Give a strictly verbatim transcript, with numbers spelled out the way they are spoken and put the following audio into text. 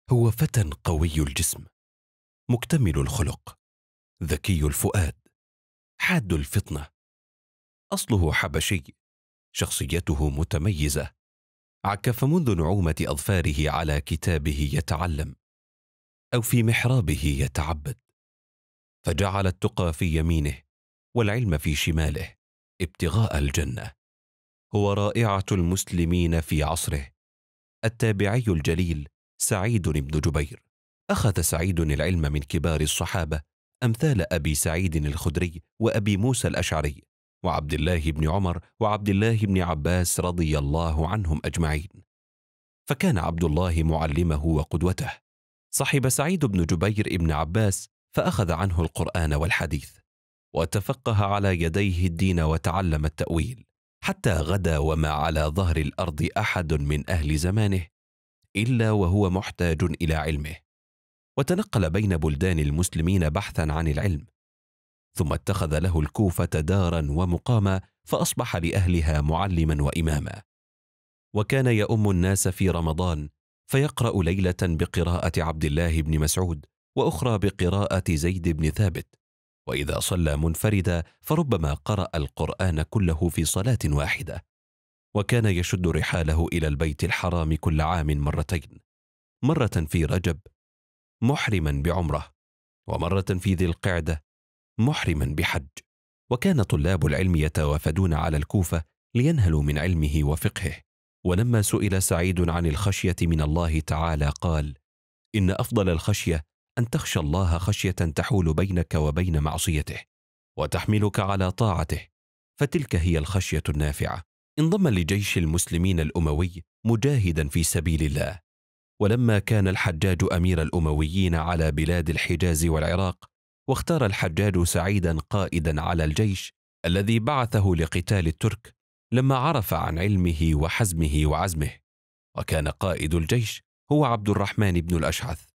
هو فتى قوي الجسم، مكتمل الخلق، ذكي الفؤاد، حاد الفطنة، أصله حبشي، شخصيته متميزة، عكف منذ نعومة أظفاره على كتابه يتعلم، أو في محرابه يتعبد، فجعل التقى في يمينه والعلم في شماله ابتغاء الجنة. هو رائعة المسلمين في عصره، التابعي الجليل سعيد بن جبير. أخذ سعيد العلم من كبار الصحابة أمثال أبي سعيد الخدري وأبي موسى الأشعري وعبد الله بن عمر وعبد الله بن عباس رضي الله عنهم أجمعين، فكان عبد الله معلمه وقدوته. صحب سعيد بن جبير ابن عباس فأخذ عنه القرآن والحديث، وتفقه على يديه الدين وتعلم التأويل، حتى غدا وما على ظهر الأرض أحد من أهل زمانه إلا وهو محتاج إلى علمه، وتنقل بين بلدان المسلمين بحثا عن العلم، ثم اتخذ له الكوفة دارا ومقاما، فأصبح لأهلها معلما وإماما. وكان يؤم الناس في رمضان، فيقرأ ليلة بقراءة عبد الله بن مسعود، وأخرى بقراءة زيد بن ثابت، وإذا صلى منفردا فربما قرأ القرآن كله في صلاة واحدة. وكان يشد رحاله إلى البيت الحرام كل عام مرتين، مرة في رجب محرما بعمرة، ومرة في ذي القعدة محرما بحج. وكان طلاب العلم يتوافدون على الكوفة لينهلوا من علمه وفقهه. ولما سئل سعيد عن الخشية من الله تعالى قال: إن أفضل الخشية أن تخشى الله خشية تحول بينك وبين معصيته وتحملك على طاعته، فتلك هي الخشية النافعة. انضم لجيش المسلمين الأموي مجاهدا في سبيل الله. ولما كان الحجاج أمير الأمويين على بلاد الحجاز والعراق، واختار الحجاج سعيدا قائدا على الجيش الذي بعثه لقتال الترك، لما عرف عن علمه وحزمه وعزمه. وكان قائد الجيش هو عبد الرحمن بن الأشعث،